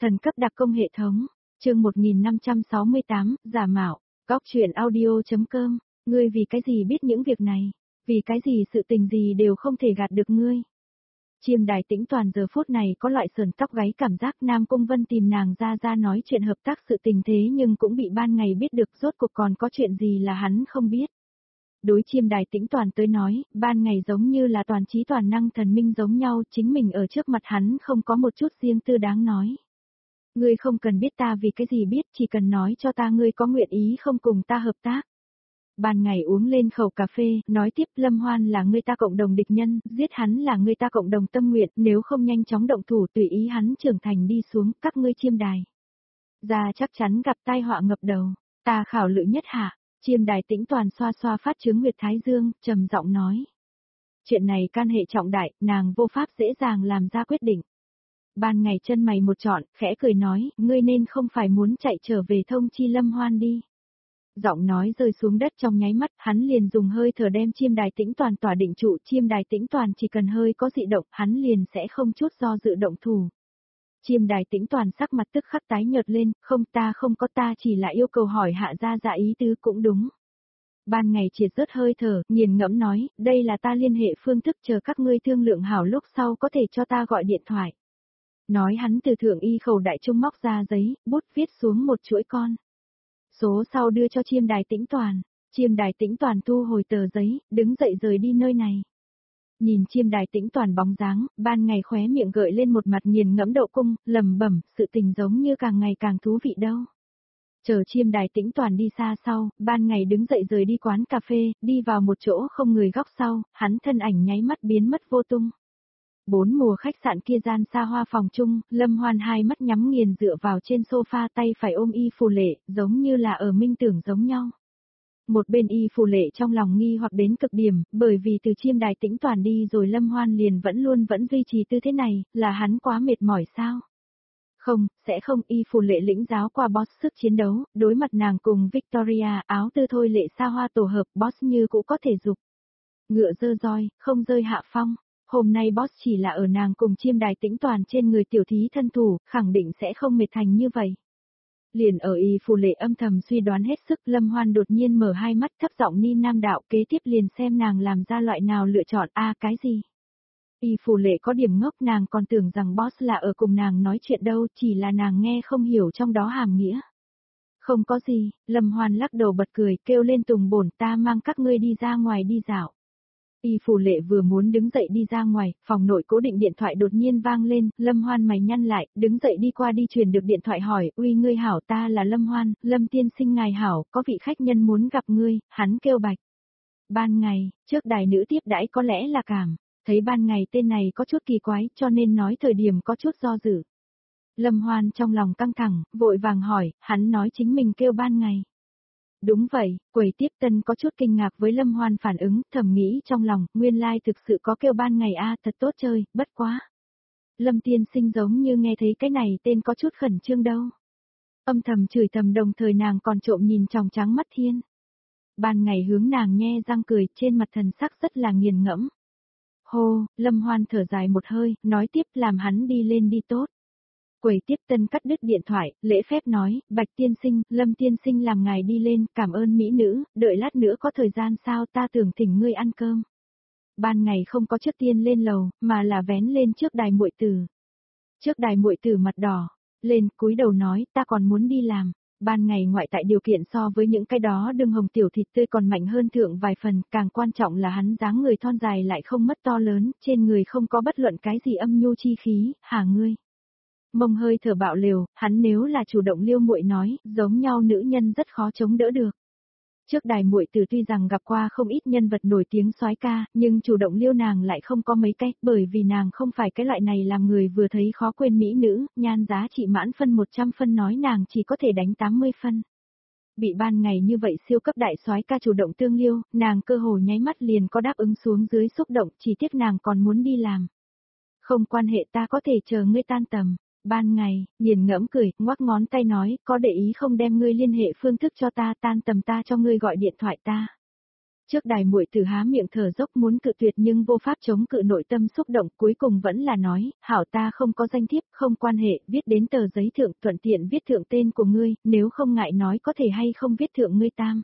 Thần cấp đặc công hệ thống, chương 1568, giả mạo, góc truyện audio.com, ngươi vì cái gì biết những việc này, vì cái gì sự tình gì đều không thể gạt được ngươi. Chiêm Đài Tĩnh Toàn giờ phút này có loại sờn tóc gáy cảm giác Nam Cung Vân tìm nàng ra nói chuyện hợp tác sự tình thế nhưng cũng bị ban ngày biết được rốt cuộc còn có chuyện gì là hắn không biết. Đối Chiêm Đài Tĩnh Toàn tới nói, ban ngày giống như là toàn trí toàn năng thần minh giống nhau, chính mình ở trước mặt hắn không có một chút riêng tư đáng nói. Ngươi không cần biết ta vì cái gì biết, chỉ cần nói cho ta ngươi có nguyện ý không cùng ta hợp tác. Ban ngày uống lên khẩu cà phê, nói tiếp Lâm Hoan là người ta cộng đồng địch nhân, giết hắn là người ta cộng đồng tâm nguyện, nếu không nhanh chóng động thủ tùy ý hắn trưởng thành đi xuống, các ngươi Chiêm Đài. Ra chắc chắn gặp tai họa ngập đầu, ta khảo lự nhất hạ, Chiêm Đài Tĩnh Toàn xoa xoa phát chứng nguyệt thái dương, trầm giọng nói. Chuyện này can hệ trọng đại, nàng vô pháp dễ dàng làm ra quyết định. Ban ngày chân mày một trọn, khẽ cười nói, ngươi nên không phải muốn chạy trở về thông chi Lâm Hoan đi. Giọng nói rơi xuống đất trong nháy mắt, hắn liền dùng hơi thở đem Chiêm Đài Tĩnh Toàn tỏa định trụ, Chiêm Đài Tĩnh Toàn chỉ cần hơi có dị động, hắn liền sẽ không chút do dự động thủ. Chiêm Đài Tĩnh Toàn sắc mặt tức khắc tái nhợt lên, không có ta chỉ là yêu cầu hỏi hạ ra dạ ý tứ cũng đúng. Ban ngày triệt rớt hơi thở, nghiền ngẫm nói, đây là ta liên hệ phương thức chờ các ngươi thương lượng hảo lúc sau có thể cho ta gọi điện thoại. Nói hắn từ thượng y khẩu đại trung móc ra giấy, bút viết xuống một chuỗi con. Số sau đưa cho Chiêm Đài Tĩnh Toàn, Chiêm Đài Tĩnh Toàn thu hồi tờ giấy, đứng dậy rời đi nơi này. Nhìn Chiêm Đài Tĩnh Toàn bóng dáng, ban ngày khóe miệng gợi lên một mặt nghiền ngẫm đậu cung, lẩm bẩm, sự tình giống như càng ngày càng thú vị đâu. Chờ Chiêm Đài Tĩnh Toàn đi xa sau, ban ngày đứng dậy rời đi quán cà phê, đi vào một chỗ không người góc sau, hắn thân ảnh nháy mắt biến mất vô tung. 4 mùa khách sạn kia gian xa hoa phòng chung, Lâm Hoan hai mắt nhắm nghiền dựa vào trên sofa tay phải ôm Y Phù Lệ, giống như là ở minh tưởng giống nhau. Một bên Y Phù Lệ trong lòng nghi hoặc đến cực điểm, bởi vì từ Chiêm Đài Tĩnh Toàn đi rồi Lâm Hoan liền vẫn duy trì tư thế này, là hắn quá mệt mỏi sao? Không, sẽ không. Y Phù Lệ lĩnh giáo qua boss sức chiến đấu, đối mặt nàng cùng Victoria áo tư thôi lệ xa hoa tổ hợp boss như cũ có thể dục. Ngựa dơ roi, không rơi hạ phong. Hôm nay boss chỉ là ở nàng cùng Chiêm Đài Tĩnh Toàn trên người tiểu thí thân thủ, khẳng định sẽ không mệt thành như vậy. Liền ở Y Phù Lệ âm thầm suy đoán hết sức, Lâm Hoan đột nhiên mở hai mắt thấp giọng ni nam đạo, kế tiếp liền xem nàng làm ra loại nào lựa chọn cái gì. Y Phù Lệ có điểm ngốc, nàng còn tưởng rằng boss là ở cùng nàng nói chuyện đâu, chỉ là nàng nghe không hiểu trong đó hàm nghĩa. Không có gì, Lâm Hoan lắc đầu bật cười, kêu lên Tùng bổn ta mang các ngươi đi ra ngoài đi dạo. Y Phù Lệ vừa muốn đứng dậy đi ra ngoài, phòng nội cố định điện thoại đột nhiên vang lên, Lâm Hoan mày nhăn lại, đứng dậy đi qua đi truyền được điện thoại hỏi, uy ngươi hảo, ta là Lâm Hoan, Lâm tiên sinh ngài hảo, có vị khách nhân muốn gặp ngươi, hắn kêu bạch. Ban ngày, trước đài nữ tiếp đãi có lẽ là cảm, thấy ban ngày tên này có chút kỳ quái cho nên nói thời điểm có chút do dự. Lâm Hoan trong lòng căng thẳng, vội vàng hỏi, hắn nói chính mình kêu ban ngày. Đúng vậy, quầy tiếp tân có chút kinh ngạc với Lâm Hoan phản ứng, thầm nghĩ trong lòng, nguyên lai thực sự có kêu ban ngày thật tốt chơi, bất quá. Lâm tiên sinh giống như nghe thấy cái này tên có chút khẩn trương đâu. Âm thầm chửi thầm đồng thời nàng còn trộm nhìn tròng trắng mắt thiên. Ban ngày hướng nàng nhe răng cười, trên mặt thần sắc rất là nghiền ngẫm. Hô, Lâm Hoan thở dài một hơi, nói tiếp làm hắn đi lên đi tốt. Quầy tiếp tân cắt đứt điện thoại, lễ phép nói, Bạch tiên sinh, Lâm tiên sinh làm ngài đi lên, cảm ơn mỹ nữ, đợi lát nữa có thời gian sao ta tưởng thỉnh ngươi ăn cơm. Ban ngày không có trước tiên lên lầu, mà là vén lên trước đài muội tử. Trước đài muội tử mặt đỏ, lên cúi đầu nói, ta còn muốn đi làm. Ban ngày ngoại tại điều kiện so với những cái đó đường hồng tiểu thịt tươi còn mạnh hơn thượng vài phần, càng quan trọng là hắn dáng người thon dài lại không mất to lớn, trên người không có bất luận cái gì âm nhu chi khí, hả ngươi. Mông hơi thở bạo liều, hắn nếu là chủ động liêu muội nói, giống nhau nữ nhân rất khó chống đỡ được. Trước đài muội tử tuy rằng gặp qua không ít nhân vật nổi tiếng soái ca, nhưng chủ động liêu nàng lại không có mấy cái, bởi vì nàng không phải cái loại này làm người vừa thấy khó quên mỹ nữ, nhan giá trị mãn phân 100 phân nói nàng chỉ có thể đánh 80 phân. Bị ban ngày như vậy siêu cấp đại soái ca chủ động tương liêu, nàng cơ hồ nháy mắt liền có đáp ứng xuống dưới xúc động, chỉ tiếc nàng còn muốn đi làm. Không quan hệ, ta có thể chờ ngươi tan tầm. Ban ngày, nghiền ngẫm cười, ngoắc ngón tay nói, có để ý không đem ngươi liên hệ phương thức cho ta, tan tầm ta cho ngươi gọi điện thoại ta. Trước đài muội tử há miệng thở dốc muốn cự tuyệt nhưng vô pháp chống cự nội tâm xúc động, cuối cùng vẫn là nói, hảo ta không có danh thiếp, không quan hệ, viết đến tờ giấy thượng, thuận tiện viết thượng tên của ngươi, nếu không ngại nói có thể hay không viết thượng ngươi tam.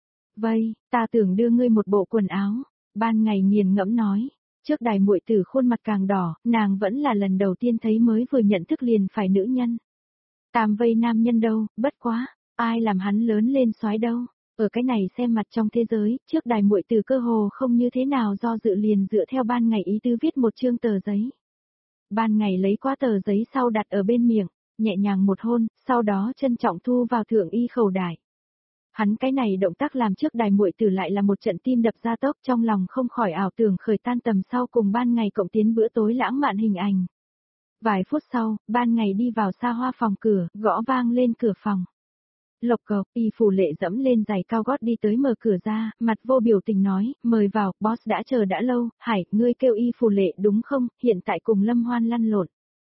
Vây, ta tưởng đưa ngươi một bộ quần áo, ban ngày nghiền ngẫm nói. Trước đài muội tử khuôn mặt càng đỏ, nàng vẫn là lần đầu tiên thấy mới vừa nhận thức liền phải nữ nhân. Tam vây nam nhân đâu, bất quá, ai làm hắn lớn lên soái đâu. Ở cái này xem mặt trong thế giới, trước đài muội từ cơ hồ không như thế nào do dự liền dựa theo ban ngày ý tứ viết một chương tờ giấy. Ban ngày lấy qua tờ giấy sau đặt ở bên miệng, nhẹ nhàng một hôn, sau đó trân trọng thu vào thượng y khẩu đài. Hắn cái này động tác làm trước đài muội tử lại là một trận tim đập ra tốc, trong lòng không khỏi ảo tưởng khởi tan tầm sau cùng ban ngày cộng tiến bữa tối lãng mạn hình ảnh. Vài phút sau, ban ngày đi vào xa hoa phòng cửa, gõ vang lên cửa phòng. Lộc cộc, Y Phủ Lệ dẫm lên giày cao gót đi tới mở cửa ra, mặt vô biểu tình nói, mời vào, boss đã chờ đã lâu, Hải, ngươi kêu Y Phủ Lệ đúng không, hiện tại cùng Lâm Hoan lăn lộn.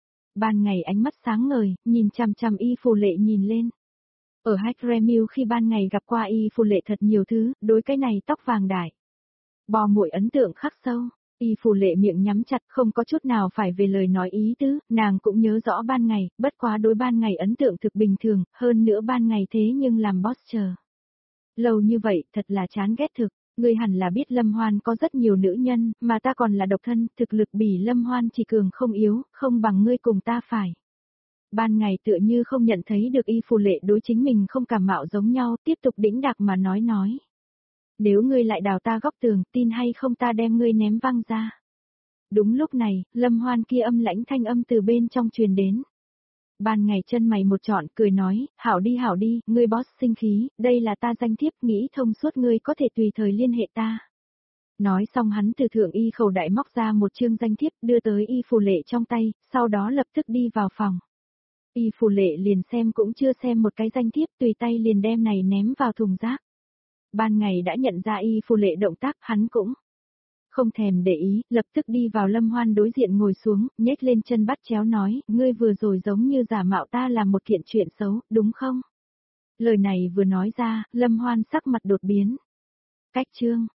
Ban ngày ánh mắt sáng ngời, nhìn chằm chằm Y Phủ Lệ nhìn lên. Ở Hackremill khi ban ngày gặp qua Y Phủ Lệ thật nhiều thứ, đối cái này tóc vàng đại. Bò muội ấn tượng khắc sâu. Y Phủ Lệ miệng nhắm chặt không có chút nào phải về lời nói ý tứ, nàng cũng nhớ rõ ban ngày, bất quá đối ban ngày ấn tượng thực bình thường, hơn nữa ban ngày thế nhưng làm boss chờ. Lâu như vậy, thật là chán ghét thực, ngươi hẳn là biết Lâm Hoan có rất nhiều nữ nhân, mà ta còn là độc thân, thực lực bỉ Lâm Hoan chỉ cường không yếu, không bằng ngươi cùng ta phải. Ban ngày tựa như không nhận thấy được Y Phủ Lệ đối chính mình không cảm mạo giống nhau, tiếp tục đĩnh đạc mà nói. Nếu ngươi lại đào ta góc tường, tin hay không ta đem ngươi ném văng ra. Đúng lúc này, Lâm Hoan kia âm lãnh thanh âm từ bên trong truyền đến. Ban ngày chân mày một trọn, cười nói, hảo đi, ngươi boss sinh khí, đây là ta danh thiếp, nghĩ thông suốt ngươi có thể tùy thời liên hệ ta. Nói xong hắn từ thượng y khẩu đại móc ra một chương danh thiếp đưa tới Y Phủ Lệ trong tay, sau đó lập tức đi vào phòng. Y Phủ Lệ liền xem cũng chưa xem một cái danh thiếp, tùy tay liền đem này ném vào thùng rác. Ban ngày đã nhận ra Y Phủ Lệ động tác, hắn cũng không thèm để ý, lập tức đi vào Lâm Hoan đối diện ngồi xuống, nhếch lên chân bắt chéo nói, ngươi vừa rồi giống như giả mạo ta làm một kiện chuyện xấu, đúng không? Lời này vừa nói ra, Lâm Hoan sắc mặt đột biến. Cách chương.